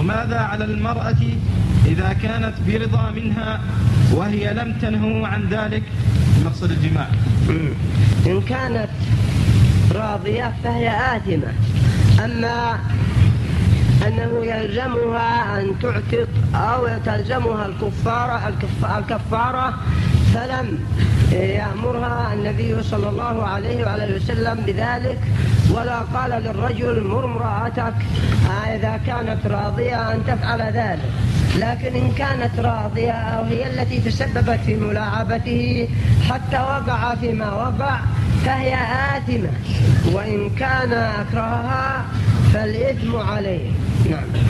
وماذا على المرأة إذا كانت برضا منها وهي لم تنهه عن ذلك مقصد الجماع؟ إن كانت راضية فهي آثمة. أما أنه يلزمها أن تعتق أو تلزمها الكفارة فلم يأمرها النبي صلى الله عليه وآله وسلم بذلك، ولا قال للرجل مر امرأتك إذا كانت راضية أن تفعل ذلك. لكن إن كانت راضية أو هي التي تسببت في ملاعبته حتى وقع فيما وقع فهي آثمة، وإن كان أكرهها فالإثم عليه. نعم.